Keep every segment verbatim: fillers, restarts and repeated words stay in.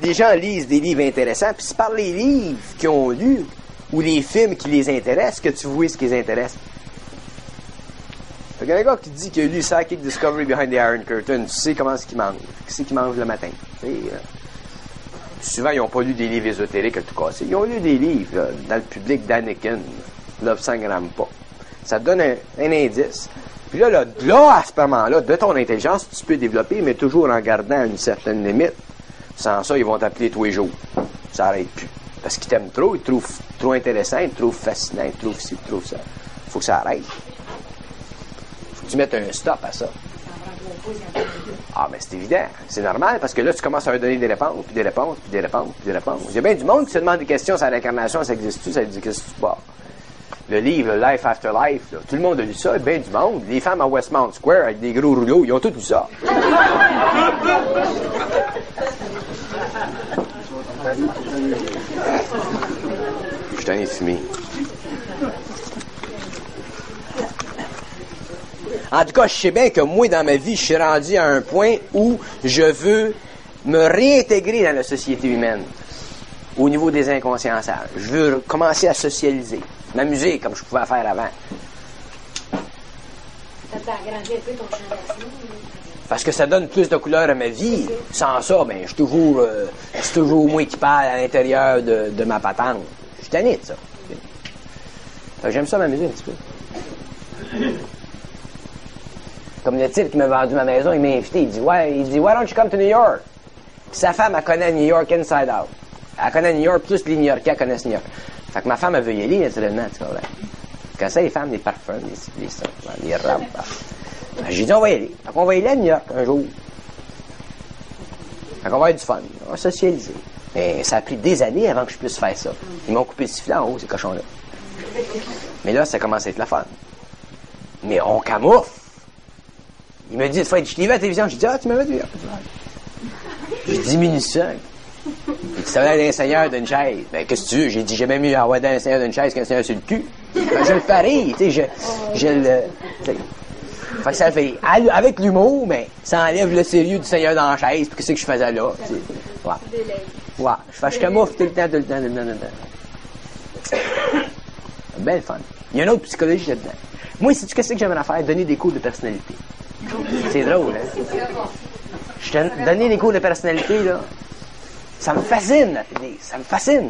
des gens lisent des livres intéressants, puis c'est par les livres qu'ils ont lus, ou les films qui les intéressent, que tu vois ce qui les intéresse. Fait qu'il y a un gars qui te dit qu'il a lu Psychic Discovery Behind the Iron Curtain, tu sais comment c'est qu'il mange, qu'est-ce qu'il mange le matin. Tu sais, euh, souvent, ils n'ont pas lu des livres ésotériques à tout casser. Ils ont lu des livres là, dans le public d'Anakin. Love s'engramme pas. Ça te donne un, un indice. Puis là, là, là, à ce moment-là, de ton intelligence, tu peux développer, mais toujours en gardant une certaine limite. Sans ça, ils vont t'appeler tous les jours. Ça n'arrête plus. Parce qu'ils t'aiment trop, ils te trouvent trop intéressant, ils te trouvent fascinant, ils te trouvent ci, ils te trouvent ça. Faut que ça arrête. Faut que tu mettes un stop à ça. Ah, mais c'est évident. C'est normal, parce que là, tu commences à leur donner des réponses, puis des réponses, puis des réponses, puis des réponses. Il y a bien du monde qui se demande des questions sur l'incarnation, ça existe-tu, ça dit qu'est-ce que tu pars. Le livre Life After Life, là, tout le monde a lu ça, bien du monde. Les femmes à Westmount Square avec des gros rouleaux, ils ont tous lu ça. Je t'en ai fumé. En tout cas, je sais bien que moi, dans ma vie, je suis rendu à un point où je veux me réintégrer dans la société humaine, au niveau des inconsciençages. Je veux commencer à socialiser, m'amuser comme je pouvais faire avant. Ça t'a agrandi un peu ton champ d'action? Parce que ça donne plus de couleur à ma vie. Sans ça, ben, je suis toujours, euh, c'est toujours moi qui parle à l'intérieur de, de ma patente. Je suis tanné de ça. Fait que j'aime ça m'amuser un petit peu. Comme le type qui m'a vendu ma maison, il m'a invité. Il dit, ouais, il dit, why don't you come to New York? Puis sa femme, elle connaît New York inside out. Elle connaît New York, plus les New Yorkais connaissent New York. Fait que ma femme, elle veut y aller, naturellement, tu comprends? Quand ça, les femmes, les parfums, les, les, les, les robes. J'ai dit, on va y aller. Fait qu'on va y aller à New York, un jour. Fait qu'on va avoir du fun. On va socialiser. Mais ça a pris des années avant que je puisse faire ça. Ils m'ont coupé le sifflet en haut, ces cochons-là. Mais là, ça commence à être la fun. Mais on camoufle. Il me dit, faut être, je t'ai vu à la télévision. J'ai dit, ah, tu m'avais vu. J'ai diminue ça. Il dit, ça va être un seigneur d'une chaise. Ben, qu'est-ce que tu veux? J'ai dit, j'ai même mieux envoyer un seigneur d'une chaise qu'un seigneur sur le cul. Ben, je le parie, tu sais, je, je le, t'sais. Fait que ça fait, avec l'humour, mais ça enlève le sérieux du seigneur dans la chaise, puis qu'est-ce que je faisais là, tu sais. Ouais. Ouais. Je fais, je camoufle tout le temps, tout le temps, tout le temps, tout le temps. Belle fun. Il y a une autre psychologie là-dedans. Moi, sais-tu qu'est-ce que j'aimerais faire? Donner des cours de personnalité. C'est drôle, hein? Je te donner des cours de personnalité, là. Ça me fascine, ça me fascine.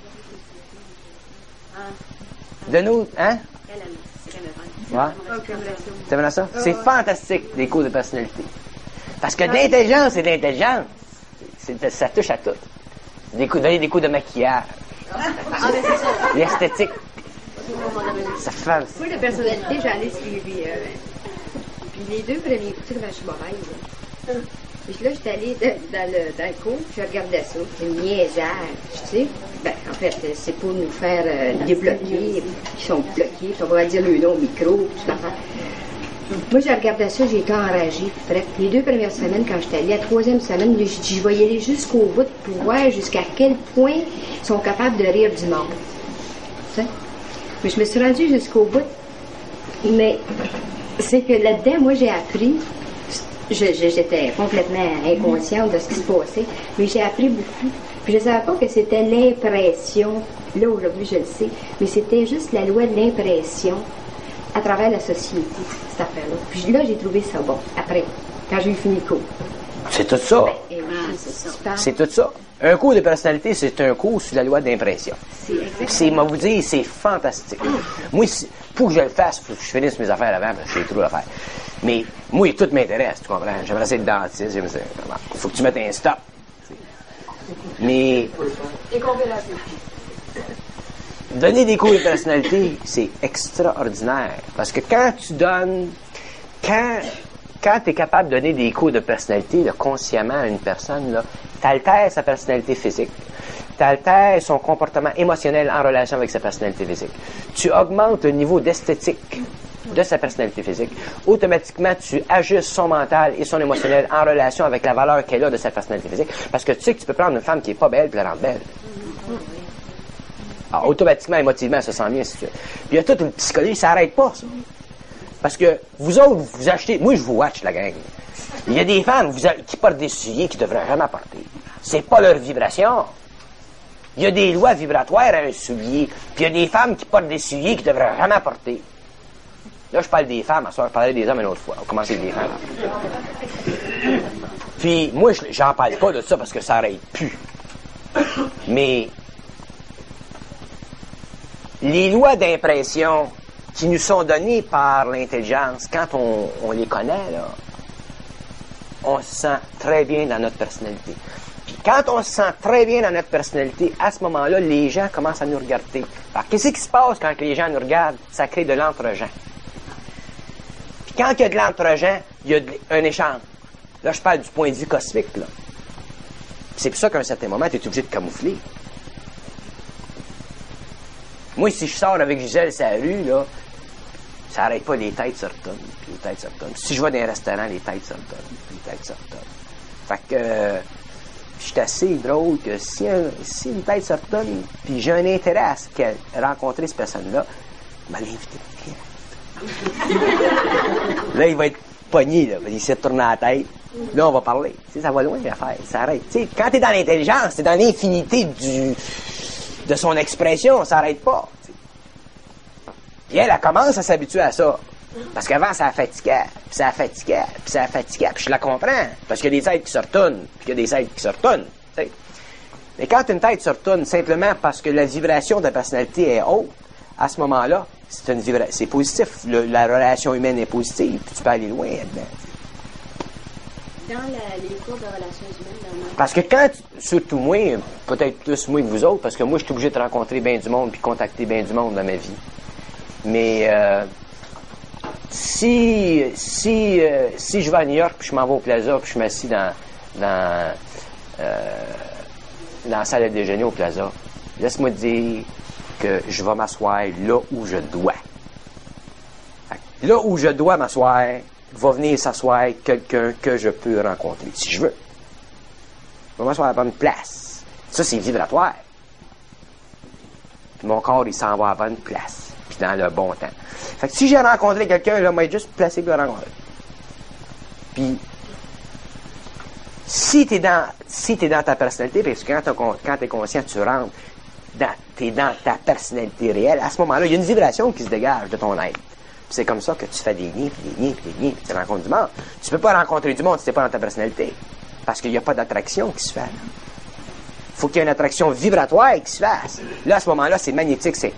De nous, hein? Ouais. C'est vrai ça? C'est fantastique, les cours de personnalité. Parce que l'intelligence, c'est de l'intelligence. C'est, ça touche à tout. Des cours, donner des cours de maquillage. L'esthétique. Ça fait. Moi, la personnalité, j'en ai suivi. Euh, puis les deux premiers cours, je suis mauvaise. Puis là, j'étais allée dans, dans, le, dans le cours, puis je regardais ça. C'est une niaisage, tu sais. Ben, en fait, c'est pour nous faire euh, débloquer, qui sont bloqués, puis on va dire le nom au micro, puis tout ça. Moi, je regardais ça, j'ai été enragée. Bref, les deux premières semaines, quand j'étais allée, la troisième semaine, je dis, je vais y aller jusqu'au bout pour voir jusqu'à quel point ils sont capables de rire du monde. Tu sais? Mais je me suis rendue jusqu'au bout. Mais c'est que là-dedans, moi, j'ai appris. Je, je, j'étais complètement inconsciente de ce qui se passait, mais j'ai appris beaucoup. Puis je ne savais pas que c'était l'impression. Là, aujourd'hui, je le sais. Mais c'était juste la loi de l'impression à travers la société, cette affaire-là. Puis là, j'ai trouvé ça bon, après, quand j'ai eu fini le cours. C'est tout ça. Ben, eh oui, c'est, ça. C'est tout ça. Un cours de personnalité, c'est un cours sur la loi d'impression. C'est, c'est moi vous dire, c'est fantastique. Moi, pour que je le fasse, il faut que je finisse mes affaires avant, parce que j'ai trop à faire. Mais moi, tout m'intéresse, tu comprends? J'aimerais être dentiste, j'aimerais ça. Il faut que tu mettes un stop. Mais donner des cours de personnalité, c'est extraordinaire. Parce que quand tu donnes, quand, quand tu es capable de donner des cours de personnalité là, consciemment à une personne, tu altères sa personnalité physique. Tu altères son comportement émotionnel en relation avec sa personnalité physique. Tu augmentes le niveau d'esthétique de sa personnalité physique. Automatiquement, tu ajustes son mental et son émotionnel en relation avec la valeur qu'elle a de sa personnalité physique. Parce que tu sais que tu peux prendre une femme qui est pas belle et la rendre belle. Alors, automatiquement, émotivement, elle se sent bien. Si tu veux. Puis il y a toute une psychologie, ça n'arrête pas, ça. Parce que vous autres, vous, vous achetez... Moi, je vous watch, la gang. Il y a des femmes vous, qui portent des souliers qui devraient vraiment porter. c'est pas leur vibration. Il y a des lois vibratoires à un soulier, puis il y a des femmes qui portent des souliers qu'ils devraient jamais porter. Là, je parle des femmes, à soir, je parlerai des hommes une autre fois. On va commencer avec des femmes. Puis, moi, j'en parle pas de ça parce que ça arrête plus. Mais, les lois d'impression qui nous sont données par l'intelligence, quand on, on les connaît, là, on se sent très bien dans notre personnalité. Puis quand on se sent très bien dans notre personnalité, à ce moment-là, les gens commencent à nous regarder. Alors, qu'est-ce qui se passe quand les gens nous regardent? Ça crée de l'entre-gens. Puis quand il y a de l'entre-gens, il y a de, un échange. Là, je parle du point de vue cosmique, là. Puis c'est pour ça qu'à un certain moment, tu es obligé de camoufler. Moi, si je sors avec Gisèle sur la rue, là, ça n'arrête pas, les têtes se retournent, puis les têtes se retournent. Si je vais dans un restaurant, les têtes se retournent, puis les têtes se retournent. Fait que, euh, je suis assez drôle que si, un, si une tête se retourne, puis j'ai un intérêt à, ce qu'elle, à rencontrer cette personne-là, il m'a invité. Là, il va être pogné, là, il s'est tourné la tête. Là, on va parler. Tu sais, ça va loin, l'affaire, ça arrête. Tu sais, quand t'es dans l'intelligence, t'es dans l'infinité du, de son expression, ça n'arrête pas. T'sais. Puis elle, elle commence à s'habituer à ça. Parce qu'avant, ça la fatiguait, puis ça la fatiguait, puis ça la fatiguait. Puis je la comprends, parce qu'il y a des têtes qui se retournent, puis qu'il y a des têtes qui se retournent. T'sais. Mais quand une tête se retourne simplement parce que la vibration de la personnalité est haute, à ce moment-là, c'est une vibra- c'est positif. Le, la relation humaine est positive, puis tu peux aller loin là-dedans. Dans la, les cours de relations humaines, dans parce que quand, surtout moi, peut-être plus moi que vous autres, parce que moi, je suis obligé de rencontrer bien du monde puis contacter bien du monde dans ma vie. Mais euh, si si euh, si je vais à New York puis je m'en vais au Plaza puis je m'assis dans dans euh, dans la salle de déjeuner au Plaza, laisse-moi te dire que je vais m'asseoir là où je dois. Là où je dois m'asseoir, va venir s'asseoir quelqu'un que je peux rencontrer, si je veux. Je vais m'asseoir à la bonne place. Ça, c'est vibratoire. Puis mon corps, il s'en va à la bonne place. Puis dans le bon temps. Fait que si j'ai rencontré quelqu'un, là, moi, juste placé pour le rencontrer. Puis, si t'es dans, si t'es dans ta personnalité, parce que quand, quand t'es conscient, tu rentres, dans, t'es dans ta personnalité réelle, à ce moment-là, il y a une vibration qui se dégage de ton être. Puis c'est comme ça que tu fais des liens, puis des liens, puis des liens, puis tu rencontres du monde. Tu peux pas rencontrer du monde si t'es pas dans ta personnalité. Parce qu'il n'y a pas d'attraction qui se fait. Il faut qu'il y ait une attraction vibratoire qui se fasse. Là, à ce moment-là, c'est magnétique, c'est...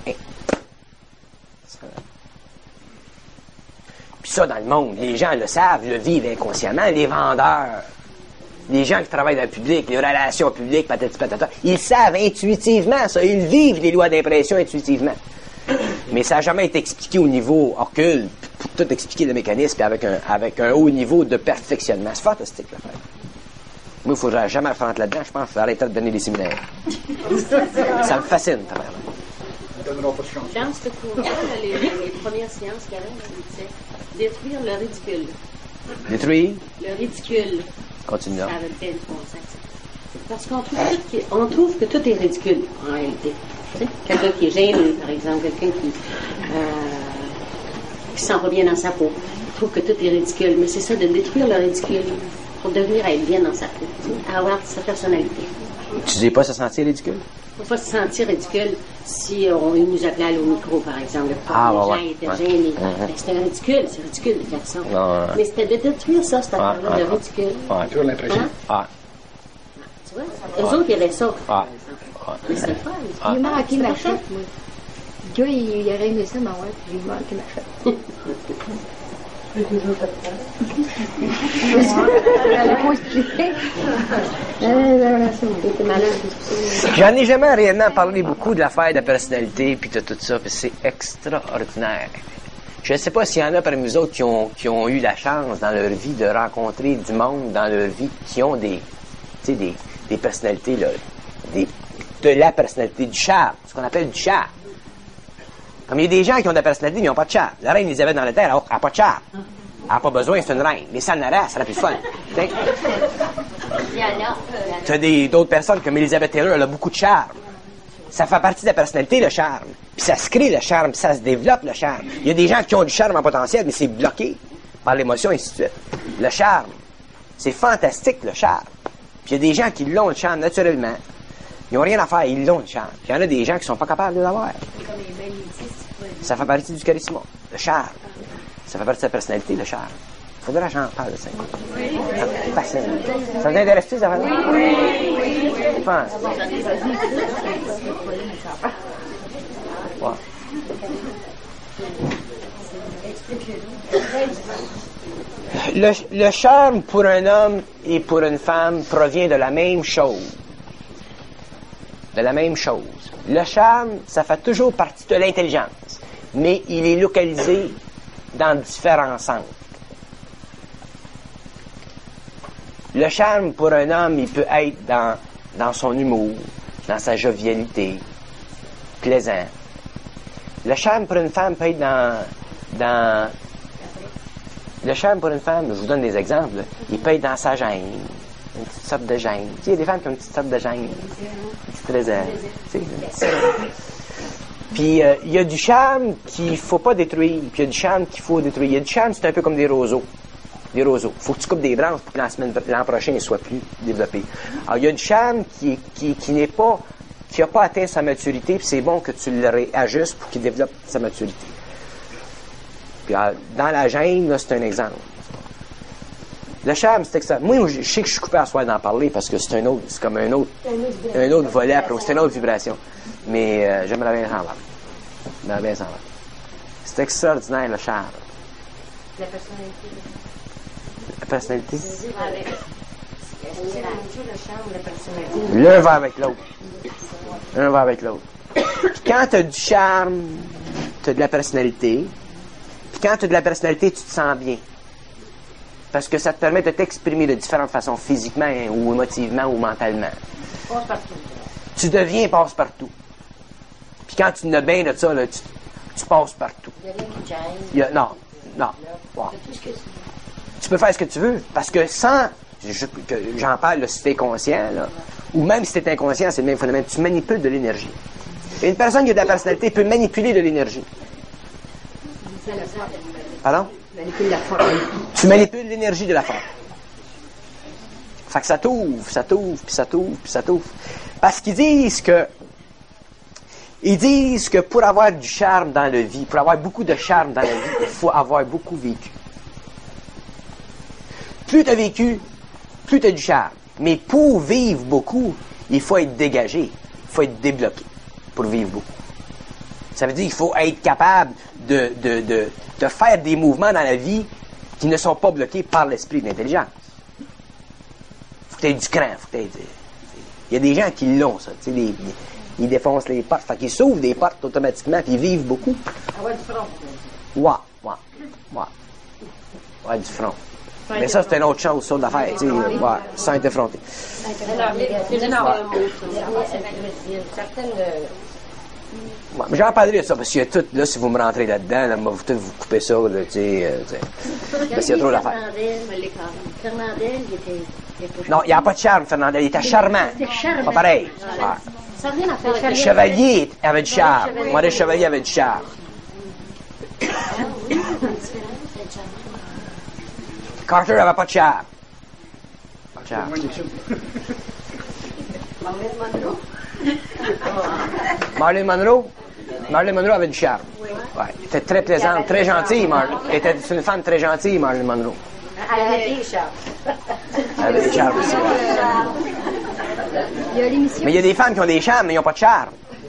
Puis ça, dans le monde, les gens le savent, le vivent inconsciemment. Les vendeurs, les gens qui travaillent dans le public, les relations publiques, patati patata, ils savent intuitivement ça. Ils vivent les lois d'impression intuitivement. Mais ça n'a jamais été expliqué au niveau occulte, pour tout expliquer le mécanisme, avec un, avec un haut niveau de perfectionnement. C'est fantastique, l'affaire. Moi, il ne faudrait jamais rentrer là-dedans. Je pense qu'il faut arrêter de donner des séminaires. Ça me fascine, ta mère. Dans ce cours-là, les, les premières séances qu'il y avait, il disait détruire le ridicule. Détruire? Le ridicule. Continue là. Ça avait fait une concept. Parce qu'on trouve, tout qui, on trouve que tout est ridicule, en réalité. Tu sais, quelqu'un qui est gêné, par exemple, quelqu'un qui euh, qui sent pas bien dans sa peau. Il trouve que tout est ridicule. Mais c'est ça, de détruire le ridicule pour devenir être bien dans sa peau, tu sais, avoir sa personnalité. Tu dis pas se sentir ridicule? Il ne faut pas se sentir ridicule si on nous appelait à l'eau micro, par exemple. Ah, les ouais, gens ouais, étaient ouais. gênés. Mm-hmm. Ben, c'était ridicule, c'est ridicule de faire ça. Non, ouais. Mais c'était de détruire ça, cette affaire-là, ouais, de ouais. ridicule. Ouais. Toujours l'impression. Hein? Ah. Tu vois? Eux autres, il y avait ça. Ah. Mais c'était pas Ah. J'ai manqué ma C'est chute, moi. Le gars, il, il aurait aimé ça, ma ouais, puis j'ai manqué ma chute. J'allais pas expliquer. T'étais malade. J'en ai jamais réellement parlé beaucoup de l'affaire de la personnalité puis de tout ça, puis c'est extraordinaire. Je ne sais pas s'il y en a parmi nous autres qui ont, qui ont eu la chance dans leur vie de rencontrer du monde dans leur vie qui ont des, tu sais, des, des personnalités, là, des, de la personnalité, du charme, ce qu'on appelle du charme. Comme il y a des gens qui ont de la personnalité, mais ils n'ont pas de charme. La reine Elisabeth dans la terre, elle n'a pas de charme. Elle n'a pas besoin, c'est une reine. Mais ça n'aurait, ça serait plus fun. T'sais? Tu as des, d'autres personnes comme Elizabeth Taylor, elle a beaucoup de charme. Ça fait partie de la personnalité, le charme. Puis ça se crée, le charme, puis ça se développe, le charme. Il y a des gens qui ont du charme en potentiel, mais c'est bloqué par l'émotion, et ainsi de suite. Le charme. C'est fantastique, le charme. Puis il y a des gens qui l'ont, le charme, naturellement. Ils n'ont rien à faire, ils l'ont, le charme. Puis il y en a des gens qui ne sont pas capables de l'avoir. Ça fait partie du charisme. Le charme. Ça fait partie de sa personnalité, le charme. Il faudra que j'en parle de ça. Ça, ça vous intéresse-tu, ça va? Oui. Je pense. Ouais. Le, le charme pour un homme et pour une femme provient de la même chose. De la même chose. Le charme, ça fait toujours partie de l'intelligence, mais il est localisé dans différents centres. Le charme pour un homme, il peut être dans, dans son humour, dans sa jovialité, plaisant. Le charme pour une femme peut être dans, dans... Le charme pour une femme, je vous donne des exemples, là, il peut être dans sa gêne, une petite sorte de gêne. Tu sais, il y a des femmes qui ont une petite sorte de gêne, une petite réserve. Tu sais, puis euh, il y a du charme qu'il ne faut pas détruire, puis il y a du charme qu'il faut détruire. Il y a du charme, c'est un peu comme des roseaux. Des roseaux. Il faut que tu coupes des branches pour que la semaine, l'an prochain, il soit plus développé. Alors, il y a du charme qui, qui, qui n'est pas, qui n'a pas atteint sa maturité, puis c'est bon que tu le réajustes pour qu'il développe sa maturité. Puis, alors, dans la gêne, là, c'est un exemple. Le charme, c'est extra. Moi, je sais que je suis coupé à soi d'en parler parce que c'est un autre, c'est comme un autre, un autre volet après, c'est une autre vibration. Mais, euh, j'aimerais bien s'en parler. J'aimerais bien s'en parler. C'est extraordinaire, le charme. La personnalité. La personnalité. Le charme, L'un va avec l'autre. L'un va avec l'autre. Puis quand tu as du charme, tu as de la personnalité. Puis quand tu as de la personnalité, tu te sens bien. Parce que ça te permet de t'exprimer de différentes façons, physiquement hein, ou émotivement ou mentalement. Passe-partout. Tu deviens passe-partout. Puis quand tu n'as bien de ça, là, tu, tu passes partout. Il y a rien qui gêne. Il y a, non, non. Wow. Tu peux faire ce que tu veux, parce que sans, je, que j'en parle là, si tu es conscient, là, ou même si tu es inconscient, c'est le même phénomène, tu manipules de l'énergie. Et une personne qui a de la personnalité peut manipuler de l'énergie. Pardon? manipule la forme. Tu manipules l'énergie de la forme. Fait que ça t'ouvre, ça t'ouvre, puis ça t'ouvre, puis ça t'ouvre. Parce qu'ils disent que Ils disent que pour avoir du charme dans la vie, pour avoir beaucoup de charme dans la vie, il faut avoir beaucoup vécu. Plus tu as vécu, plus tu as du charme. Mais pour vivre beaucoup, il faut être dégagé, il faut être débloqué pour vivre beaucoup. Ça veut dire qu'il faut être capable de, de, de, de faire des mouvements dans la vie qui ne sont pas bloqués par l'esprit de l'intelligence. Il faut que tu aies du cran. Faut que t'aies, il y a des gens qui l'ont, ça. Tu sais, les, les, ils défoncent les portes. Fait qu'ils s'ouvrent des portes automatiquement puis ils vivent beaucoup. Avoir du front. Ouais, ouais, ouais. Ouais, du front. Mais ça, c'est une autre chose, ça, d'affaire. Tu sais, ouais, sans être effronté. Alors, c'est énorme. Il y a une certaine... Ouais, mais j'en parlerai de ça, parce qu'il y a tout, là, si vous me rentrez là-dedans, là, vous, vous coupez ça, là, tu sais, euh, parce qu'il y a trop d'affaires. Fernandel, il était... il était Non, il n'y a pas de charme, Fernandel, il était charmant. C'était charmant. Pas pareil. Ouais. Ouais. Ça revient à faire avec Le chevalier avait du charme. Moi, le chevalier avait du charme. Carter n'avait pas de charme. Pas de charme. Marilyn Monroe? Marilyn Monroe avait du charme. Ouais. Elle était très plaisante, très gentille, Marilyn. Elle était une femme très gentille, Marilyn Monroe. Elle avait des charmes. Elle avait des charmes aussi. Il y a l'émission. Mais il y a des femmes qui ont des charmes, mais ils n'ont pas de charme.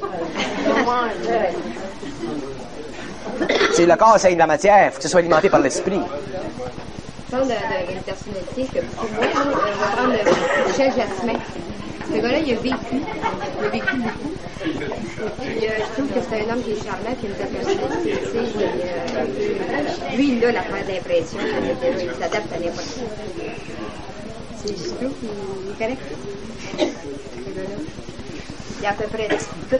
C'est le corps, c'est de la matière. Il faut que ce soit alimenté par l'esprit. Je parle d'une personnalité que pour moi, euh, je vais prendre euh, Michel Jasmin. Ce gars-là, il a vécu. Il a vécu beaucoup. Puis, euh, je trouve que c'est un homme qui est charmant, qui a une belle personnalité. Tu sais, il, euh, lui, il a l'affaire d'impression. Il s'adapte à n'importe quoi. C'est, je trouve qu'il est correct. Ce gars-là. Il y a à peu près tout.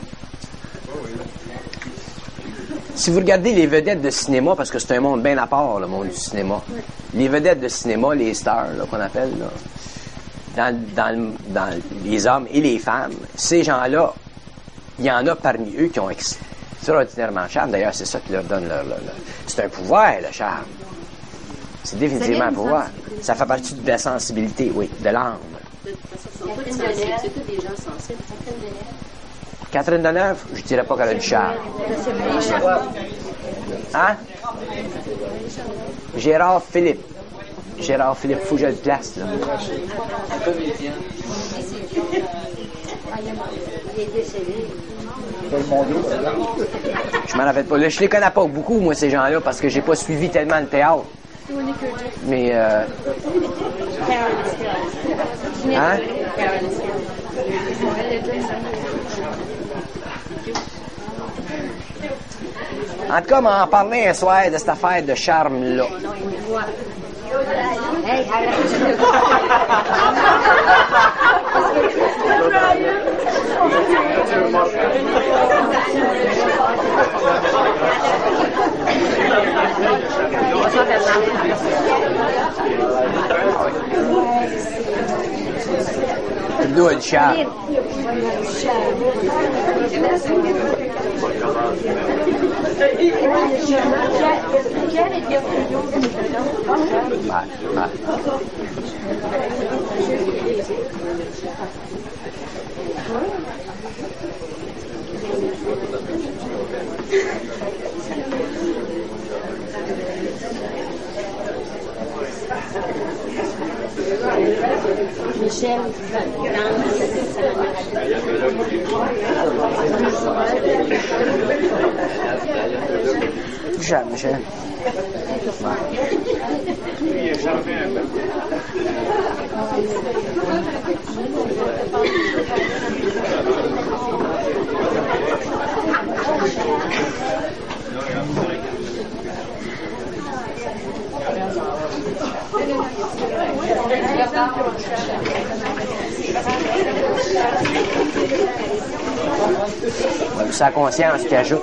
Si vous regardez les vedettes de cinéma, parce que c'est un monde bien à part, le monde du cinéma, les vedettes de cinéma, les stars, là, qu'on appelle, là, dans, dans, dans les hommes et les femmes, ces gens-là, il y en a parmi eux qui ont extraordinairement charme. D'ailleurs, c'est ça qui leur donne leur... leur, leur c'est un pouvoir, le charme. C'est définitivement un pouvoir. Ça fait partie de la sensibilité, oui, de l'âme. De toute façon, ils sont tous sensibles. C'est tous des gens sensibles. Catherine Deneuve, je dirais pas qu'elle a du charme. Hein? Gérard Philippe. Gérard Philippe, faut que je le place, là. Il est décédé. Je m'en rappelle pas. Là, je les connais pas beaucoup, moi, ces gens-là, parce que j'ai pas suivi tellement le théâtre. Mais, euh... Hein? En tout cas, m'en parler un soir de cette affaire de charme-là. Hey, arrête. Nous, une charme. Ouais, ouais. Michel, Michel, Michel. C'est sa conscience qui ajoute.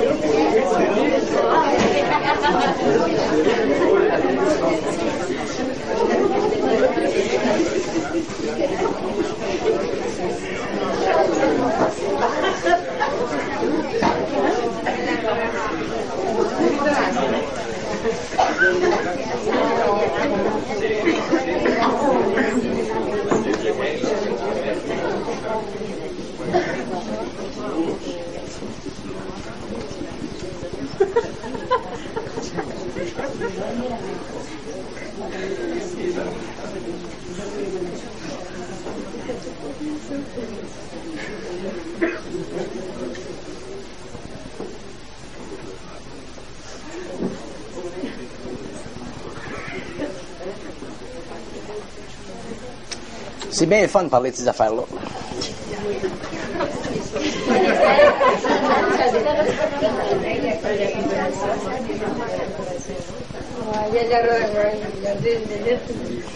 C'est bien le fun de parler de ces affaires-là. Il y a de la il y a deux minutes.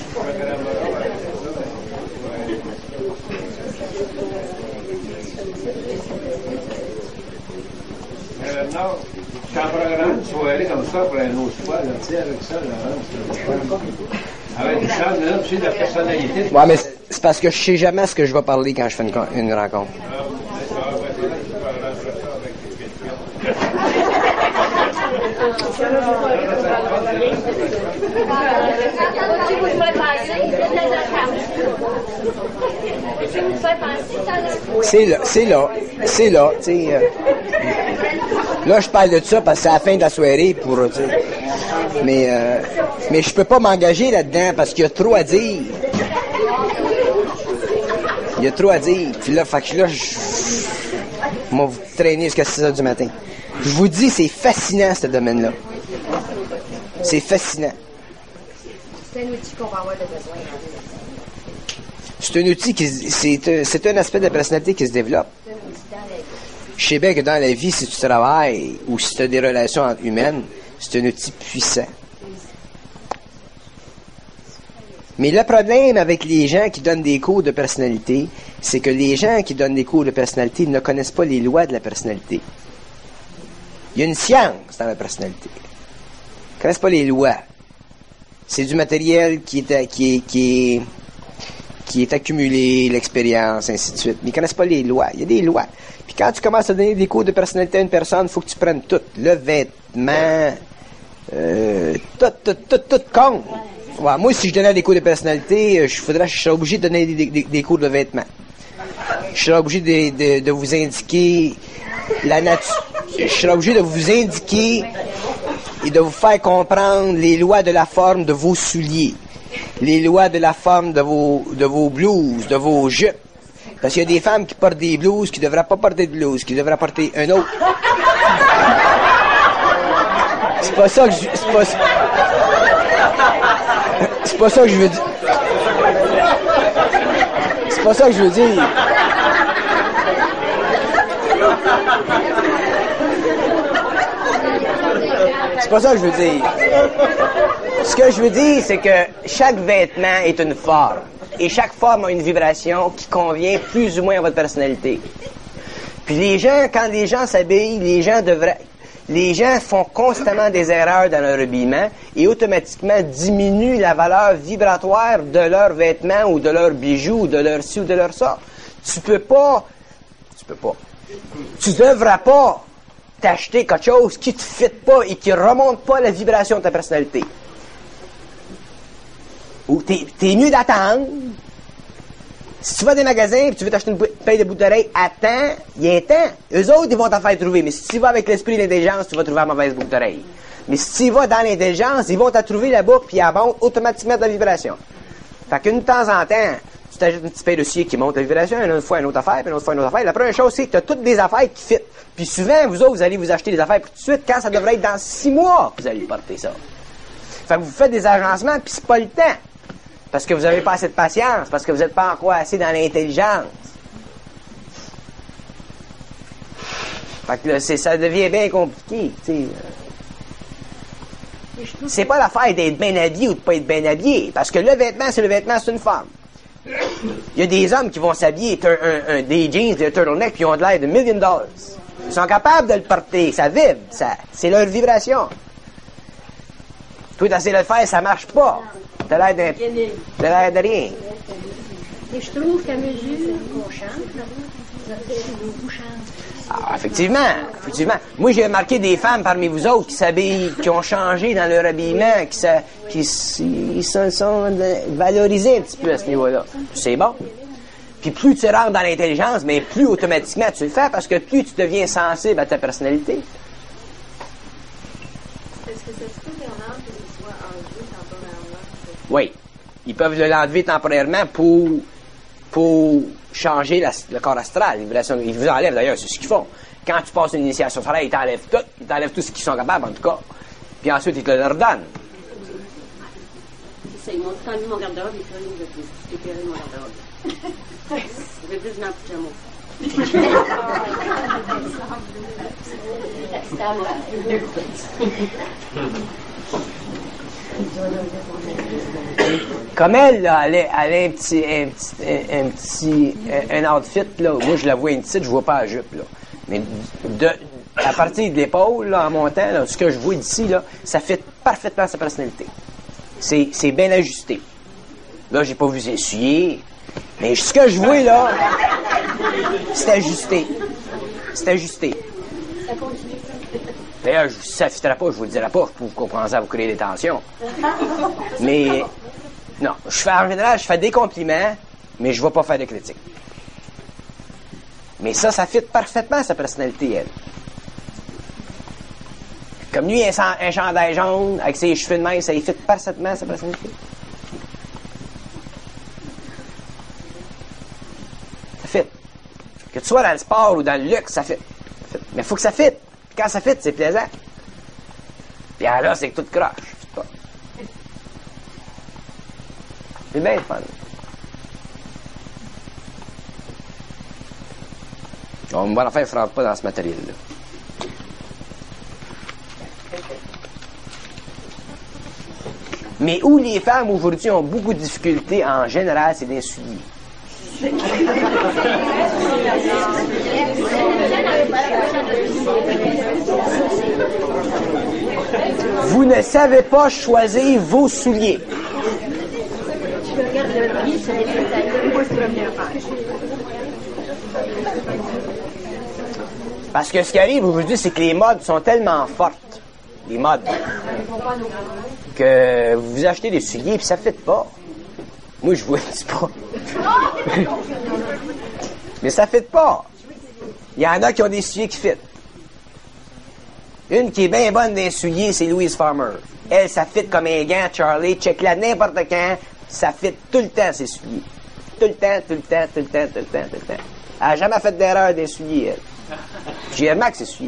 Non, je programme une soirée comme ça pour un autre fois, là, tu sais, avec ça, là, avec du charme, là, tu sais, de la personnalité. Ouais, mais c'est parce que je sais jamais ce que je vais parler quand je fais une, une rencontre. C'est là, c'est là, c'est là, tu sais. Euh, là, je parle de ça parce que c'est la fin de la soirée pour, tu sais. Mais, euh, mais je peux pas m'engager là-dedans parce qu'il y a trop à dire. Il y a trop à dire. Puis là, fait que là, je, je vais vous traîner jusqu'à six heures du matin. Je vous dis, c'est fascinant, ce domaine-là. C'est fascinant. C'est un outil qu'on va avoir de besoin. C'est un outil qui, c'est, c'est un aspect de la personnalité qui se développe. Je sais bien que dans la vie, si tu travailles ou si tu as des relations humaines, c'est un outil puissant. Mais le problème avec les gens qui donnent des cours de personnalité, c'est que les gens qui donnent des cours de personnalité ne connaissent pas les lois de la personnalité. Il y a une science dans la personnalité. Ils ne connaissent pas les lois. C'est du matériel qui est, qui est, qui est, qui est accumulé, l'expérience, ainsi de suite. Mais ils ne connaissent pas les lois. Il y a des lois. Puis quand tu commences à donner des cours de personnalité à une personne, il faut que tu prennes tout. Le vêtement, euh, tout, tout, tout, tout compte. Ouais, moi, si je donnais des cours de personnalité, je, faudrais, je serais obligé de donner des, des, des cours de vêtements. Je serais obligé de, de, de vous indiquer la nature. Je serais obligé de vous indiquer et de vous faire comprendre les lois de la forme de vos souliers, les lois de la forme de vos, de vos blouses, de vos jupes. Parce qu'il y a des femmes qui portent des blouses qui ne devraient pas porter de blouses, qui devraient porter un autre. C'est pas ça que je... C'est pas ça... C'est pas ça que je veux dire. C'est pas ça que je veux dire. C'est pas ça que je veux dire. Ce que je veux dire, c'est que chaque vêtement est une forme. Et chaque forme a une vibration qui convient plus ou moins à votre personnalité. Puis les gens, quand les gens s'habillent, les gens devraient... Les gens font constamment des erreurs dans leur habillement et automatiquement diminuent la valeur vibratoire de leurs vêtements ou de leurs bijoux ou de leur ci ou de leur ça. Tu peux pas... Tu peux pas. Tu devras pas t'acheter quelque chose qui te fit pas et qui remonte pas la vibration de ta personnalité. Ou t'es, t'es mieux d'attendre. Si tu vas dans des magasins et tu veux t'acheter une paire de boucles d'oreilles, attends, il y a un temps. Eux autres, ils vont t'en faire trouver. Mais si tu vas avec l'esprit de l'intelligence, tu vas trouver la mauvaise boucle d'oreille. Mais si tu vas dans l'intelligence, ils vont t'en trouver la boucle puis ils montent automatiquement ta vibration. Fait qu'une de temps en temps, tu t'achètes une petite paire de scier qui monte la vibration, une autre fois une autre affaire, puis une autre fois une autre affaire. La première chose, c'est que tu as toutes des affaires qui fit. Puis souvent, vous autres, vous allez vous acheter des affaires pour tout de suite, quand ça devrait être dans six mois que vous allez porter ça. Fait que vous faites des agencements, puis c'est pas le temps. Parce que vous n'avez pas assez de patience, parce que vous n'êtes pas encore assez dans l'intelligence. Fait que là, c'est, ça devient bien compliqué, tu sais. C'est pas l'affaire d'être bien habillé ou de pas être bien habillé, parce que le vêtement, c'est le vêtement, c'est une femme. Il y a des hommes qui vont s'habiller un, un, un, des jeans, des turtlenecks, puis ils ont de l'air de million dollars. Ils sont capables de le porter, ça vibre, ça, c'est leur vibration. Toi, t'essaies de le faire, ça marche pas. T'as l'air de, t'as l'air de rien. Et je trouve qu'à mesure qu'on chante, beaucoup chantent. Ah, effectivement, effectivement. Moi, j'ai remarqué des femmes parmi vous autres qui s'habillent, qui ont changé dans leur habillement, qui, ça, qui ils se sont valorisés un petit peu à ce niveau-là. C'est bon. Puis plus tu rentres dans l'intelligence, mais plus automatiquement tu le fais, parce que plus tu deviens sensible à ta personnalité. Est-ce que ça se peut qu'il y en a que ce soit enlevé temporairement? Oui. Ils peuvent l'enlever temporairement pour, pour changer la, le corps astral. Ils vous enlèvent d'ailleurs, c'est ce qu'ils font. Quand tu passes une initiation solaire, ils t'enlèvent tout. Ils t'enlèvent tout ce qu'ils sont capables, en tout cas. Puis ensuite, ils te le redonnent. C'est ça, ils m'ont tout enlevé mon garde-robe, et puis ils m'ont plus. J'ai péré mon garde-robe. Je vais plus dans le pyjama. C'est à moi. Comme elle, là, elle, a, elle a un petit, un petit, un, un petit, un outfit, là. Moi, je la vois une petite, je vois pas la jupe, là. Mais de, à partir de l'épaule, là, en montant, là, ce que je vois d'ici, là, ça fit parfaitement sa personnalité. C'est, c'est bien ajusté. Là, j'ai pas vu essuyer. Mais ce que je vois, là, c'est ajusté. C'est ajusté. Ça continue. D'ailleurs, si ça ne fitterait pas, je vous le dirais pas, pour qu'on commence à vous créer des tensions. Mais, non, je fais, en général, je fais des compliments, mais je ne vais pas faire de critiques. Mais ça, ça fit parfaitement sa personnalité, elle. Comme lui, un, un chandail jaune, avec ses cheveux de main, ça y fit parfaitement sa personnalité. Ça fit. Que tu sois dans le sport ou dans le luxe, ça fit. Ça fit. Mais il faut que ça fit. Puis quand ça fit, c'est plaisant. Puis alors là, c'est que tout croche. C'est pas. C'est bien fun. On va en faire, il ne pas dans ce matériel-là. Mais où les femmes aujourd'hui ont beaucoup de difficultés, en général, c'est des souliers. Vous ne savez pas choisir vos souliers. Je regarde le pied, ça dépend de la première page. Parce que ce qui arrive aujourd'hui, c'est que les modes sont tellement fortes. des modes. Que vous achetez des souliers, puis ça ne fit pas. Moi, je vous le dis pas. Mais ça ne fit pas. Il y en a qui ont des souliers qui fit. Une qui est bien bonne dans les souliers, c'est Louise Farmer. Elle, ça fit comme un gant, Charlie. Check-la n'importe quand. Ça fit tout le temps, ses souliers. Tout le temps, tout le temps, tout le temps, tout le temps, tout le temps. Elle n'a jamais fait d'erreur des souliers, elle. J'ai aimé que ses souliers.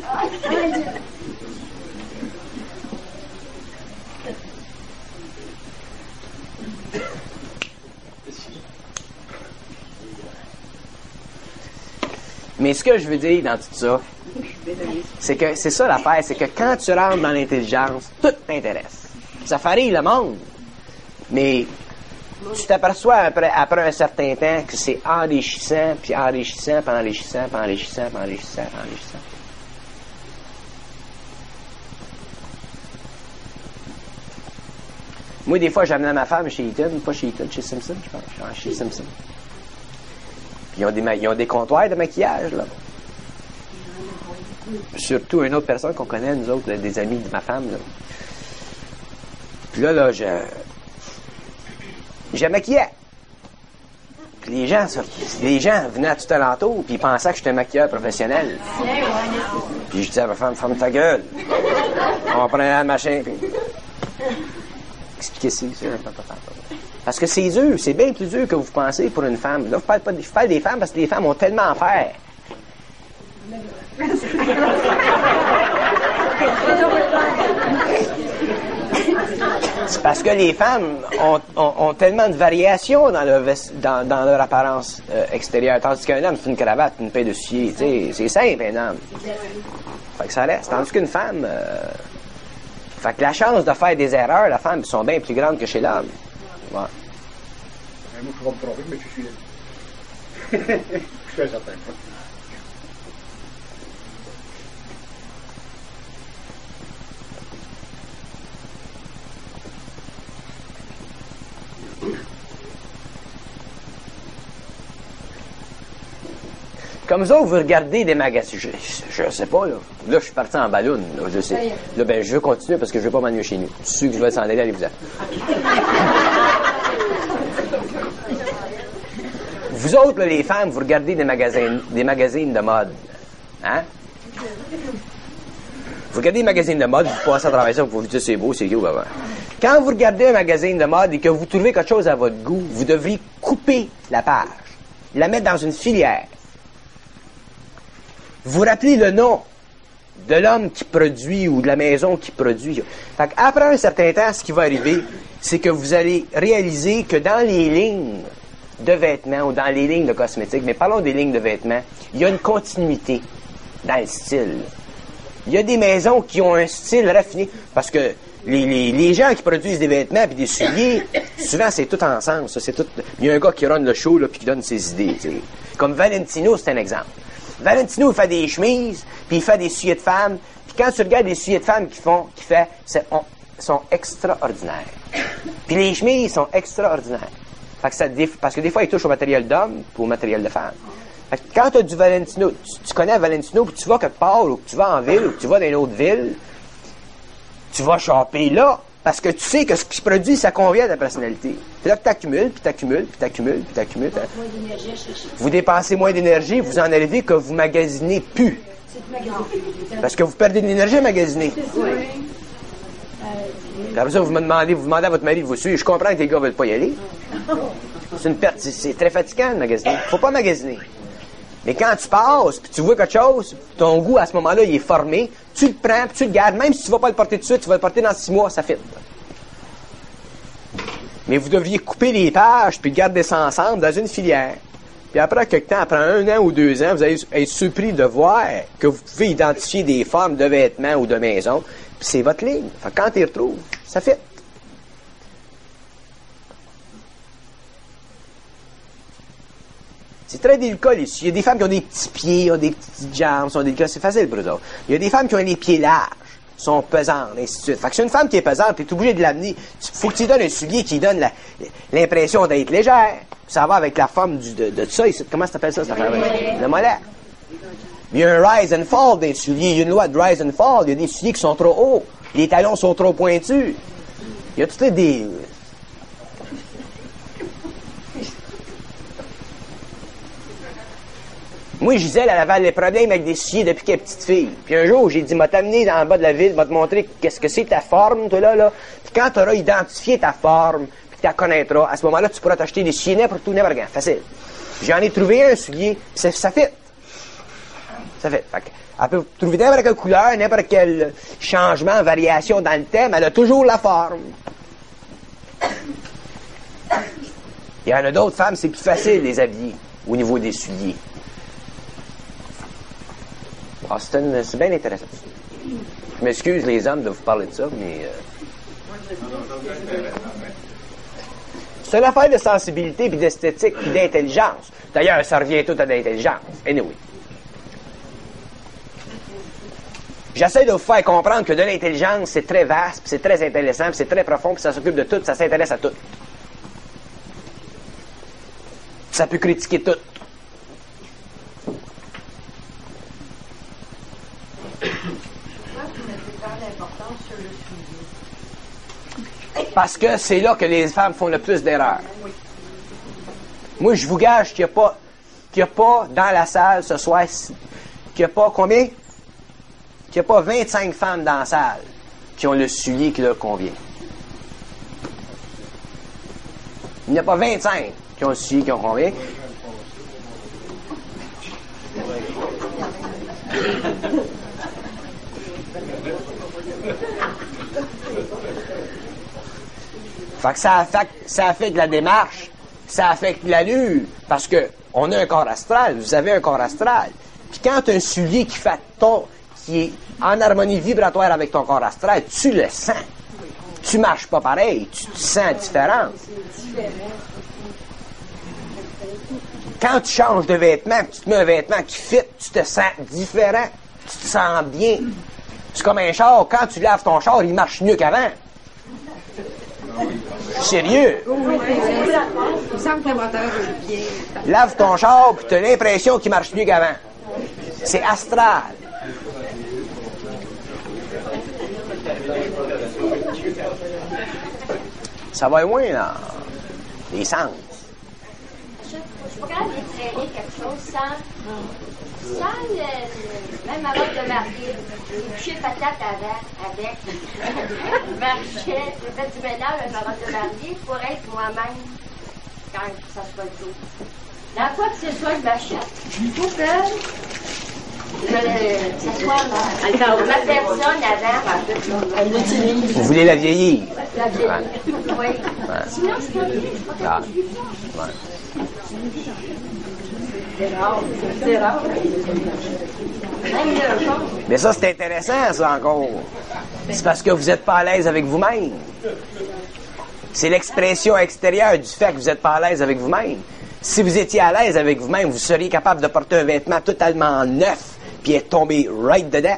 Mais ce que je veux dire dans tout ça, c'est que c'est ça l'affaire, c'est que quand tu rentres dans l'intelligence, tout t'intéresse. Ça fait rire le monde. Mais tu t'aperçois après, après un certain temps que c'est enrichissant, puis enrichissant, puis enrichissant, puis enrichissant, puis enrichissant, puis enrichissant. Moi, des fois, j'amenais ma femme chez Eaton, pas chez Eaton, chez Simpson, je pense, chez Simpson. Puis ils ont des, ils ont des comptoirs de maquillage, là. Surtout une autre personne qu'on connaît, nous autres, là, des amis de ma femme, là. Puis là, là, je... Je maquillais. Puis les gens, les gens venaient à tout alentour, puis ils pensaient que j'étais un maquilleur professionnel. Puis je disais à ma femme, ferme ta gueule. On prenait le machin, puis... Expliquez ça, ça. Parce que c'est dur, c'est bien plus dur que vous pensez pour une femme. Là, je parle pas, je parle des femmes parce que les femmes ont tellement à faire. C'est parce que les femmes ont, ont, ont tellement de variations dans leur, dans, dans leur apparence euh, extérieure. Tandis qu'un homme fait une cravate, une paire de souliers, tu sais, c'est simple, un homme. Fait que ça reste. Tandis qu'une femme... Euh, fait que la chance de faire des erreurs, la femme, sont bien plus grandes que chez l'homme. Ouais. Moi, je vais me tromper, mais je suis là. Je suis certain. Comme ça, vous regardez des magasins. Je, je, je sais pas, là. Là, je suis parti en ballon, là, je sais. Là, ben, je veux continuer parce que je veux pas m'ennuyer chez nous. Je suis sûr que je vais s'en aller, allez-vous-en. Vous autres, là, les femmes, vous regardez des magazines, des magazines de mode. Hein? Vous regardez des magazines de mode, vous passez à travers ça, vous vous dites c'est beau, c'est beau, avant. Quand vous regardez un magazine de mode et que vous trouvez quelque chose à votre goût, vous devriez couper la page, la mettre dans une filière. Vous rappelez le nom de l'homme qui produit ou de la maison qui produit. Fait qu'après un certain temps, ce qui va arriver, c'est que vous allez réaliser que dans les lignes de vêtements ou dans les lignes de cosmétiques, mais parlons des lignes de vêtements, il y a une continuité dans le style. Il y a des maisons qui ont un style raffiné, parce que les, les, les gens qui produisent des vêtements et des souliers, souvent c'est tout ensemble. Ça, c'est tout. Il y a un gars qui run le show là, puis qui donne ses idées. T'sais. Comme Valentino, c'est un exemple. Valentino, il fait des chemises, puis il fait des souliers de femmes. Puis quand tu regardes les souliers de femmes qu'il font, qu'il fait, c'est, on, sont extraordinaires. Puis les chemises sont extraordinaires. Fait que ça, parce que des fois, ils touchent au matériel d'homme puis au matériel de femme. Fait que quand tu as du Valentino, tu, tu connais Valentino, puis tu vas quelque part, ou que tu vas en ville, ou que tu vas dans une autre ville, tu vas choper là, parce que tu sais que ce qui se produit, ça convient à ta personnalité. Puis là que tu accumules, puis tu accumules, puis tu accumules, puis tu accumules. Vous dépensez moins d'énergie, vous en arrivez que vous magasinez plus. Parce que vous perdez de l'énergie à magasiner. Après ça, vous me demandez, vous demandez à votre mari de vous suivre. Je comprends que les gars ne veulent pas y aller. C'est une perte, c'est, c'est très fatigant de magasiner. Faut pas magasiner. Mais quand tu passes, puis tu vois quelque chose, ton goût à ce moment-là, il est formé, tu le prends, puis tu le gardes, même si tu ne vas pas le porter tout de suite, tu vas le porter dans six mois, ça fit. Mais vous devriez couper les pages, puis garder ça ensemble dans une filière. Puis après quelque temps, après un an ou deux ans, vous allez être surpris de voir que vous pouvez identifier des formes de vêtements ou de maisons, puis c'est votre ligne. Fait que quand tu les retrouves, ça fit. C'est très délicat, les souliers. Il y a des femmes qui ont des petits pieds, ont des petites jambes, sont délicates. C'est facile pour eux autres. Il y a des femmes qui ont les pieds larges, sont pesantes, ainsi de suite. Fait que c'est une femme qui est pesante, puis tu es obligé de l'amener. Il faut que tu lui donnes un soulier qui donne la, l'impression d'être légère. Ça va avec la forme du, de, de ça. Comment ça s'appelle ça, cette affaire-là? Le mollet. Il y a un rise and fall des souliers. Il y a une loi de rise and fall. Il y a des souliers qui sont trop hauts. Les talons sont trop pointus. Il y a toutes les des... Moi, Gisèle, elle avait des problèmes avec des souliers depuis qu'elle est petite fille. Puis un jour, j'ai dit, m'a t'amener dans le bas de la ville, m'a te montrer qu'est-ce que c'est ta forme, toi, là, là. Puis quand tu auras identifié ta forme, puis que tu la connaîtras, à ce moment-là, tu pourras t'acheter des souliers n'importe où, n'importe quand. Facile. J'en ai trouvé un soulier, puis ça, ça fait. Ça fait. Fait elle peut trouver n'importe quelle couleur, n'importe quel changement, variation dans le thème, elle a toujours la forme. Il y en a d'autres femmes, c'est plus facile de les habiller au niveau des souliers. Ah, c'est, une, c'est bien intéressant. Je m'excuse, les hommes, de vous parler de ça, mais... Euh... C'est une affaire de sensibilité, puis d'esthétique, puis d'intelligence. D'ailleurs, ça revient tout à l'intelligence. Anyway. J'essaie de vous faire comprendre que de l'intelligence, c'est très vaste, puis c'est très intéressant, puis c'est très profond, puis ça s'occupe de tout, ça s'intéresse à tout. Ça peut critiquer tout. Parce que c'est là que les femmes font le plus d'erreurs. Moi, je vous gage qu'il n'y a pas, qu'il n'y a pas dans la salle ce soir, qu'il n'y a pas combien? Qu'il n'y a pas vingt-cinq femmes dans la salle qui ont le soulier qui leur convient. Il n'y a pas vingt-cinq qui ont le soulier qui leur convient. Fait que ça affecte, ça affecte la démarche, ça affecte l'allure, parce que on a un corps astral, vous avez un corps astral. Puis quand tu as un soulier qui fait ton, qui est en harmonie vibratoire avec ton corps astral, tu le sens. Tu marches pas pareil, tu te sens différent. Quand tu changes de vêtement, tu te mets un vêtement qui fit, tu te sens différent, tu te sens bien. C'est comme un char, quand tu laves ton char, il marche mieux qu'avant. Sérieux? Il me semble que le moteur est bien. Lave ton char, puis tu as l'impression qu'il marche mieux qu'avant. C'est astral. Ça va loin, là. Les sens. Je suis pas capable d'éclairer quelque chose sans, sans le, le, même ma robe de mariée. J'ai couché patate avant, avec. Je marchais, j'ai fait du ménage avec ma robe de mariée pour être moi-même quand ça soit le jour. La fois que c'est ça, je m'achète. Il faut que je, ça soit ma, ma personne avant. Vous voulez la vieillir? La vieillir. Ouais. Oui. Ouais. Sinon, je peux pas. Ah. Ouais. C'est rare. C'est rare. Même le jour. Mais ça, c'est intéressant, ça, encore. C'est parce que vous n'êtes pas à l'aise avec vous-même. C'est l'expression extérieure du fait que vous n'êtes pas à l'aise avec vous-même. Si vous étiez à l'aise avec vous-même, vous seriez capable de porter un vêtement totalement neuf puis être tombé right dedans.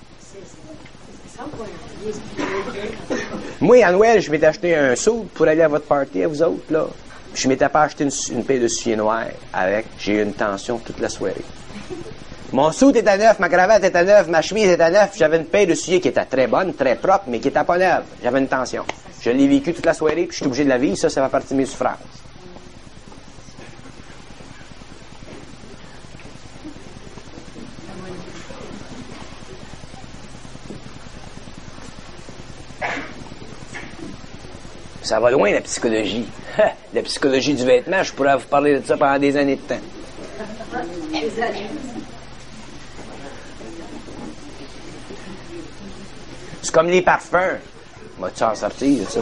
Moi, à Noël, je m'étais acheté un suit pour aller à votre party, à vous autres, là. Je m'étais pas acheté une, une paire de souliers noirs avec. J'ai eu une tension toute la soirée. Mon suit était neuf, ma cravate était neuve, ma chemise était neuve, j'avais une paire de souliers qui était très bonne, très propre, mais qui était pas neuve. J'avais une tension. Je l'ai vécu toute la soirée, puis je suis obligé de la vivre. Ça, ça fait partie de mes souffrances. Ça va loin, la psychologie. La psychologie du vêtement, je pourrais vous parler de ça pendant des années de temps. Des années. C'est comme les parfums. Vas-tu en sortir de ça?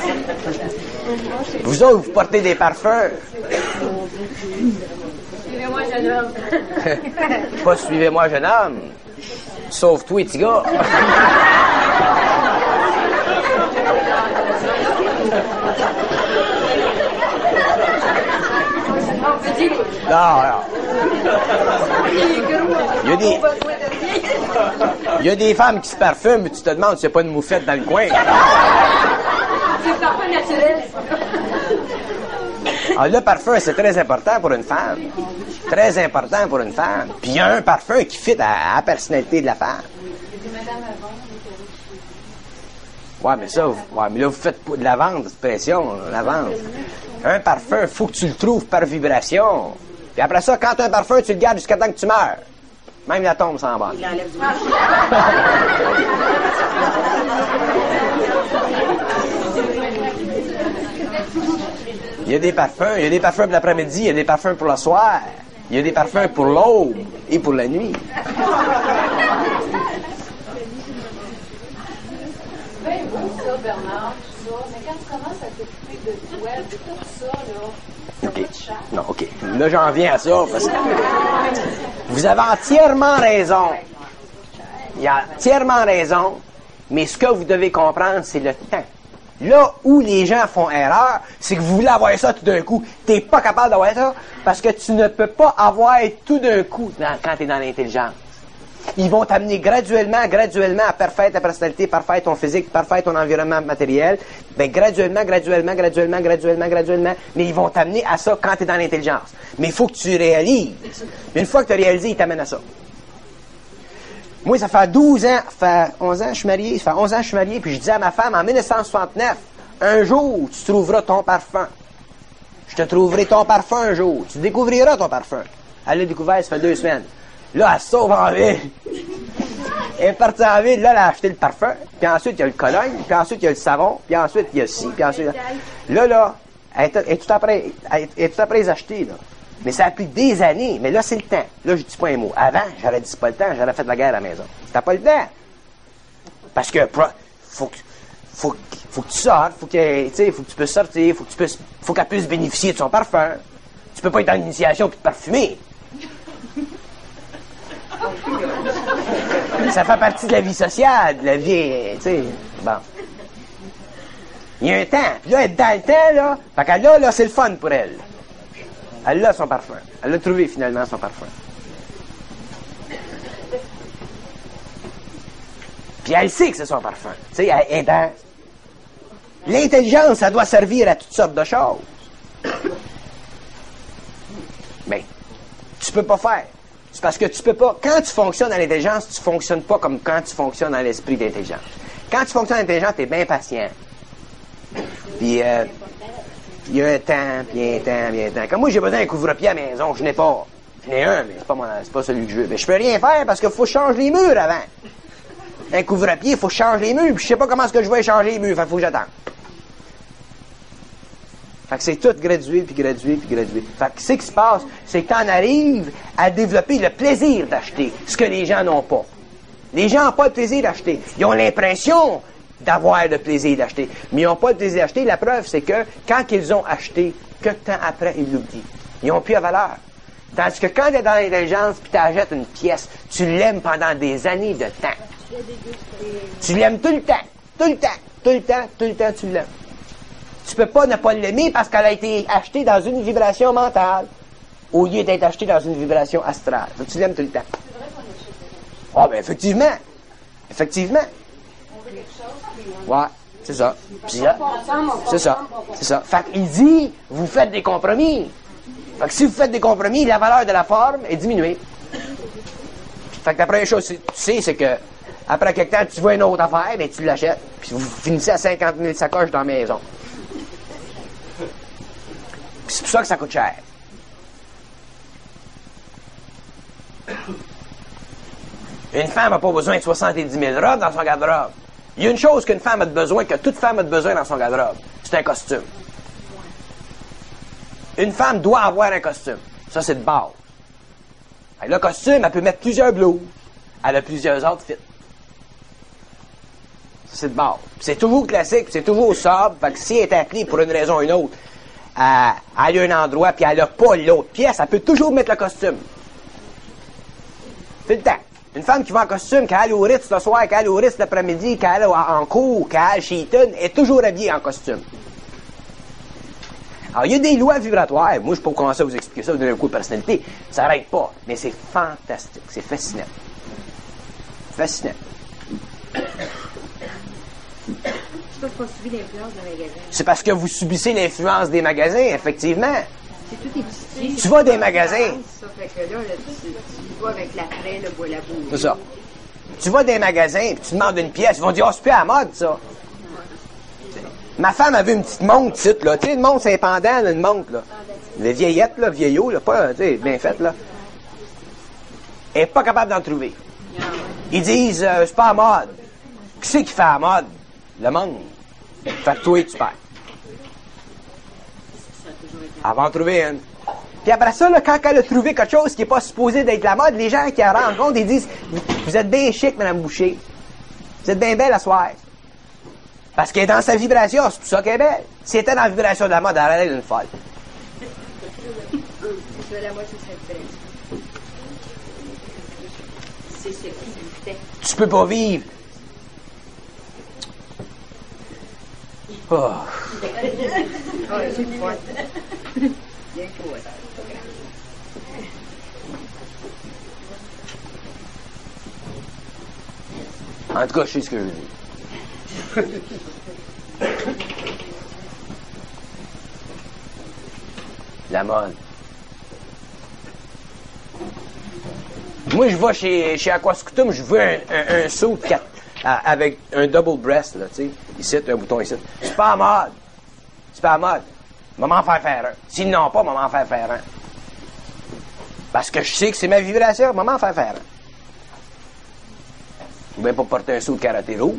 Vous autres, vous portez des parfums. Suivez-moi, jeune homme. Pas suivez-moi, jeune homme. Sauf toi, petit gars. Non, non. Il y a des... Il y a des femmes qui se parfument, mais tu te demandes s'il n'y a pas une moufette dans le coin. C'est le parfum naturel. Ah, le parfum, c'est très important pour une femme. Très important pour une femme. Puis il y a un parfum qui fit à, à la personnalité de la femme. Ouais, mais ça, vous, ouais, mais là, vous faites pas de la vente, d'expression, la vente. Un parfum, faut que tu le trouves par vibration. Puis après ça, quand tu as un parfum, tu le gardes jusqu'à temps que tu meurs. Même la tombe s'en va. Il enlève du marché. Il y a des parfums, il y a des parfums pour l'après-midi, il y a des parfums pour le soir, il y a des parfums pour l'aube et pour la nuit. Ben oui, ça, Bernard, tout ça. Mais quand tu commences à t'occuper de toi, de tout ça, là, OK. Non, OK. Là, j'en viens à ça parce que vous avez entièrement raison. Il y a entièrement raison, mais ce que vous devez comprendre, c'est le temps. Là où les gens font erreur, c'est que vous voulez avoir ça tout d'un coup. Tu n'es pas capable d'avoir ça parce que tu ne peux pas avoir tout d'un coup dans, quand tu es dans l'intelligence. Ils vont t'amener graduellement, graduellement à parfaire ta personnalité, parfaire ton physique, parfaire ton environnement matériel. Ben graduellement, graduellement, graduellement, graduellement, graduellement. Mais ils vont t'amener à ça quand tu es dans l'intelligence. Mais il faut que tu réalises. Une fois que tu as réalisé, ils t'amènent à ça. Moi, ça fait douze ans, ça fait onze ans, je suis marié, ça fait onze ans, je suis marié, puis je dis à ma femme, en dix-neuf cent soixante-neuf, un jour, tu trouveras ton parfum. Je te trouverai ton parfum un jour. Tu découvriras ton parfum. Elle l'a découvert, ça fait deux semaines. Là, elle se sauve en ville. Elle est partie en ville, là, elle a acheté le parfum, puis ensuite, il y a le cologne, puis ensuite, il y a le savon, puis ensuite, il y a ci, puis ensuite... Là, là, elle est, elle est tout après, elle est tout après les acheter, là. Mais ça a pris des années. Mais là, c'est le temps. Là, je dis pas un mot. Avant, j'aurais dit c'est pas le temps. J'aurais fait de la guerre à la maison. C'était pas le temps. Parce que faut que, faut, faut que tu sortes. Faut que, tu sais, faut que tu puisses sortir. Faut que tu puisses, faut qu'elle puisse bénéficier de son parfum. Tu peux pas être dans l'initiation puis te parfumer. Ça fait partie de la vie sociale, de la vie, tu sais. Bon. Il y a un temps. Puis là, être dans le temps, là, fait que là, là, c'est le fun pour elle. Elle a son parfum. Elle a trouvé finalement son parfum. Puis elle sait que c'est son parfum. Tu sais, elle est dans... L'intelligence, ça doit servir à toutes sortes de choses. Mais tu peux pas faire. C'est parce que tu peux pas... Quand tu fonctionnes dans l'intelligence, tu fonctionnes pas comme quand tu fonctionnes dans l'esprit d'intelligence. Quand tu fonctionnes dans l'intelligence, tu es bien patient. Puis... Euh, il y a un temps, puis il y a un temps, puis il y a un temps. Comme moi, j'ai besoin d'un couvre-pied à la maison, je n'ai pas. J'en ai un, mais c'est pas, mon, c'est pas celui que je veux. Mais je peux rien faire parce qu'il faut changer les murs avant. Un couvre-pied, il faut changer les murs, puis je sais pas comment est-ce que je vais changer les murs, fait qu'il faut que j'attende. Fait que c'est tout gradué, puis gradué, puis gradué. Fait que ce qui se passe, c'est que t'en arrives à développer le plaisir d'acheter, ce que les gens n'ont pas. Les gens n'ont pas le plaisir d'acheter. Ils ont l'impression d'avoir le plaisir d'acheter. Mais ils n'ont pas le plaisir d'acheter. La preuve, c'est que quand ils ont acheté, que de temps après, ils l'oublient. Ils n'ont plus la valeur. Tandis que quand tu es dans l'intelligence puis tu achètes une pièce, tu l'aimes pendant des années de temps. Tu l'aimes tout le temps. Tout le temps. Tout le temps. Tout le temps, tu l'aimes. Tu peux pas ne pas l'aimer parce qu'elle a été achetée dans une vibration mentale au lieu d'être achetée dans une vibration astrale. Donc, tu l'aimes tout le temps. Ah, ben effectivement. Effectivement. Ouais, c'est ça. Puis là, c'est ça. C'est ça. Fait qu'il dit, vous faites des compromis. Fait que si vous faites des compromis, la valeur de la forme est diminuée. Fait que la première chose que tu sais, c'est que après quelque temps, tu vois une autre affaire, ben tu l'achètes. Puis vous finissez à cinquante mille sacoches dans la maison. Puis c'est pour ça que ça coûte cher. Une femme n'a pas besoin de soixante-dix mille robes dans son garde-robe. Il y a une chose qu'une femme a besoin, que toute femme a besoin dans son garde-robe. C'est un costume. Une femme doit avoir un costume. Ça, c'est de base. Le costume, elle peut mettre plusieurs blouses. Elle a plusieurs outfits. Ça, c'est de base. Puis c'est toujours classique, puis c'est toujours sobre. Fait que si elle est appelée pour une raison ou une autre, à aller à un endroit, puis elle n'a pas l'autre pièce, elle peut toujours mettre le costume. Tout le temps. Une femme qui va en costume, qui aille au Ritz le soir, qui aille au Ritz l'après-midi, qui aille en cours, qui aille chez Eaton, est toujours habillée en costume. Alors, il y a des lois vibratoires. Moi, je ne peux pas commencer à vous expliquer ça, vous donner un coup de personnalité. Ça n'arrête pas. Mais c'est fantastique. C'est fascinant. Fascinant. pourquoi je n'ai pas subi l'influence d'un magasin? C'est parce que vous subissez l'influence des magasins, effectivement. C'est tout est petit. Tu vas des magasins. Ça fait que là, là tu, tu vas avec l'après, le bois la boue. C'est ça. Tu vas des magasins, puis tu demandes une pièce, ils vont dire, oh, c'est plus à la mode, ça. Ma femme avait une petite montre, titre, là. Tu sais, une montre, c'est un pendant, une montre, là. Les vieillettes, là, vieillot, là, pas, tu sais, bien faite, là. Elle n'est pas capable d'en trouver. Ils disent, euh, c'est pas à mode. Qui c'est qui fait à mode? Le monde. Fait que toi, tu perds. Elle va en trouver une. Puis après ça, là, quand elle a trouvé quelque chose qui n'est pas supposé d'être la mode, les gens qui en rendent compte, ils disent, vous êtes bien chic, Mme Boucher. Vous êtes bien belle à soir. Parce qu'elle est dans sa vibration, c'est pour ça qu'elle est belle. Si elle était dans la vibration de la mode, elle allait être une folle. C'est la mode, c'est cette c'est ce qui lui fait. Tu peux pas vivre. Oh. Ah, c'est le fun. Bien chaud, ça. En tout cas, je sais ce que je veux dire. La mode. Moi, je vais chez, chez Aquascutum, je veux un, un, un saut de quatre, avec un double breast, là, tu sais. Ici, un bouton ici. C'est pas à mode. C'est pas à mode. Maman faire faire un. S'ils n'ont pas, maman faire faire un. Parce que je sais que c'est ma vibration, maman faire faire un. Ou bien pas porter un saut de karaté rouge.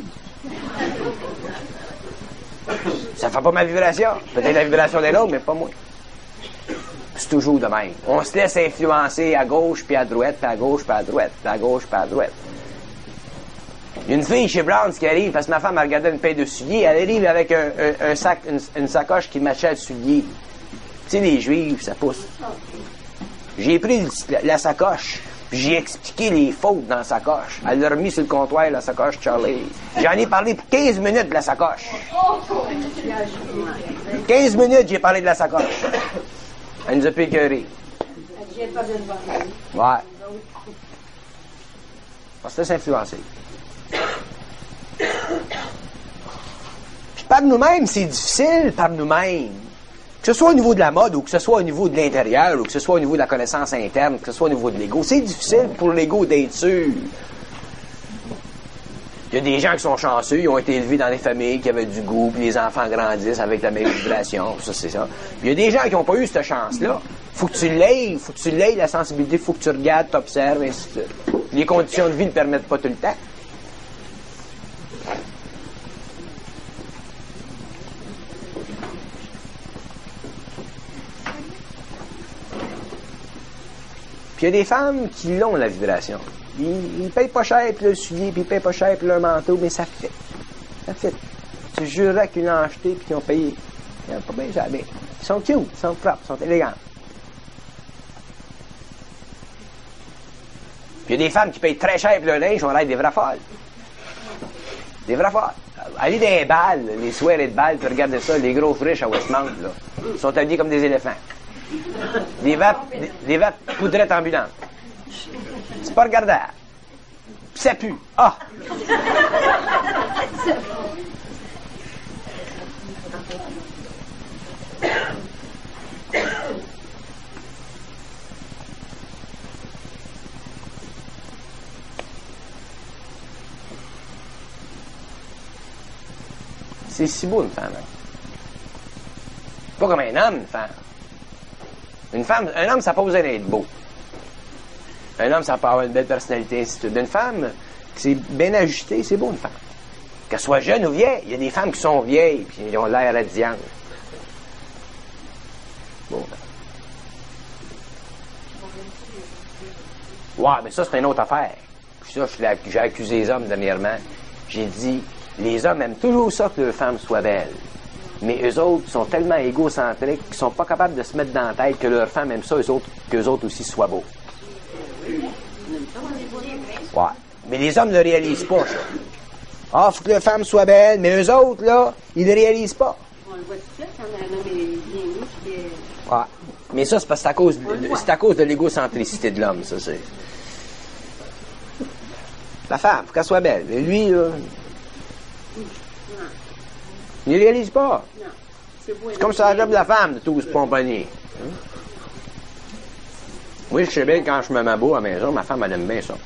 Ça fait pas ma vibration. Peut-être la vibration des autres, mais pas moi. C'est toujours de même. On se laisse influencer à gauche, puis à droite, puis à gauche, puis à droite, puis à gauche, puis à droite. Il y a une fille chez Browns qui arrive, parce que ma femme a regardé une paire de souliers, elle arrive avec un, un, un sac, une, une sacoche qui matchait le soulier. Tu sais, les Juifs, ça pousse. J'ai pris la, la sacoche, puis j'ai expliqué les fautes dans la sacoche. Elle l'a remis sur le comptoir, la sacoche Charlie. J'en ai parlé pour quinze minutes de la sacoche. quinze minutes, j'ai parlé de la sacoche. Elle nous a pas écœurés. Ouais. On se laisse influencer. Puis par nous-mêmes, c'est difficile par nous-mêmes. Que ce soit au niveau de la mode, ou que ce soit au niveau de l'intérieur, ou que ce soit au niveau de la connaissance interne, que ce soit au niveau de l'ego. C'est difficile pour l'ego d'être sûr. Il y a des gens qui sont chanceux, ils ont été élevés dans des familles qui avaient du goût, puis les enfants grandissent avec la même vibration, ça c'est ça. Puis il y a des gens qui n'ont pas eu cette chance-là. Faut que tu l'aies, faut que tu l'aies, la sensibilité, faut que tu regardes, t'observes, ainsi de suite. Les conditions de vie ne le permettent pas tout le temps. Puis il y a des femmes qui l'ont, la vibration. Ils, ils payent pas cher pour le soulier, puis ils payent pas cher pour leur manteau, mais ça fait. Ça fait. Tu jurerais qu'ils l'ont acheté puis qu'ils ont payé. Ils n'ont pas bien jamais. Ils sont cute, ils sont propres, ils sont élégants. Puis il y a des femmes qui payent très cher pour leur linge, on a l'air des vraies folles. Des vraies folles. Allez dans les balles, les soirées de balles, puis regardez ça, les gros friches à Westmount, là. Ils sont habillés comme des éléphants. Des vapes, des, des vapes poudrettes ambulantes. C'est pas regardable. Puis ça pue. Ah! C'est si beau, une femme. Hein? Pas comme un homme, une femme. Une femme, un homme, ça n'a pas besoin d'être beau. Un homme, ça peut avoir une belle personnalité, ainsi de suite. Une femme, c'est bien ajustée, c'est beau, une femme. Qu'elle soit jeune ou vieille. Il y a des femmes qui sont vieilles, puis ils ont l'air radiantes. Bon. Ouais, mais ça, c'est une autre affaire. Puis ça, j'ai accusé les hommes dernièrement. J'ai dit, les hommes aiment toujours ça que leurs femmes soient belles. Mais eux autres sont tellement égocentriques qu'ils sont pas capables de se mettre dans la tête que leurs femmes aiment ça, eux autres, qu'eux autres aussi soient beaux. Ouais. Mais les hommes ne le réalisent pas, ça. Ah, faut que leur femme soit belle, mais eux autres, là, ils ne le réalisent pas. On le voit tout de suite quand un homme est bien mis, puis Ouais. Mais ça, c'est parce que c'est à cause de, c'est à cause de l'égocentricité de l'homme, ça, c'est. La femme, faut qu'elle soit belle. Mais lui, là. Ils ne réalisent pas. Non. C'est beau. C'est comme ça la job de la femme de tout se pomponner. Hein? Moi, je sais bien quand je me mets beau à la maison, ma femme, elle aime bien ça.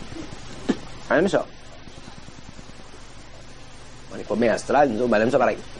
Elle aime ça. On n'est pas bien astral, nous autres, mais elle aime ça pareil.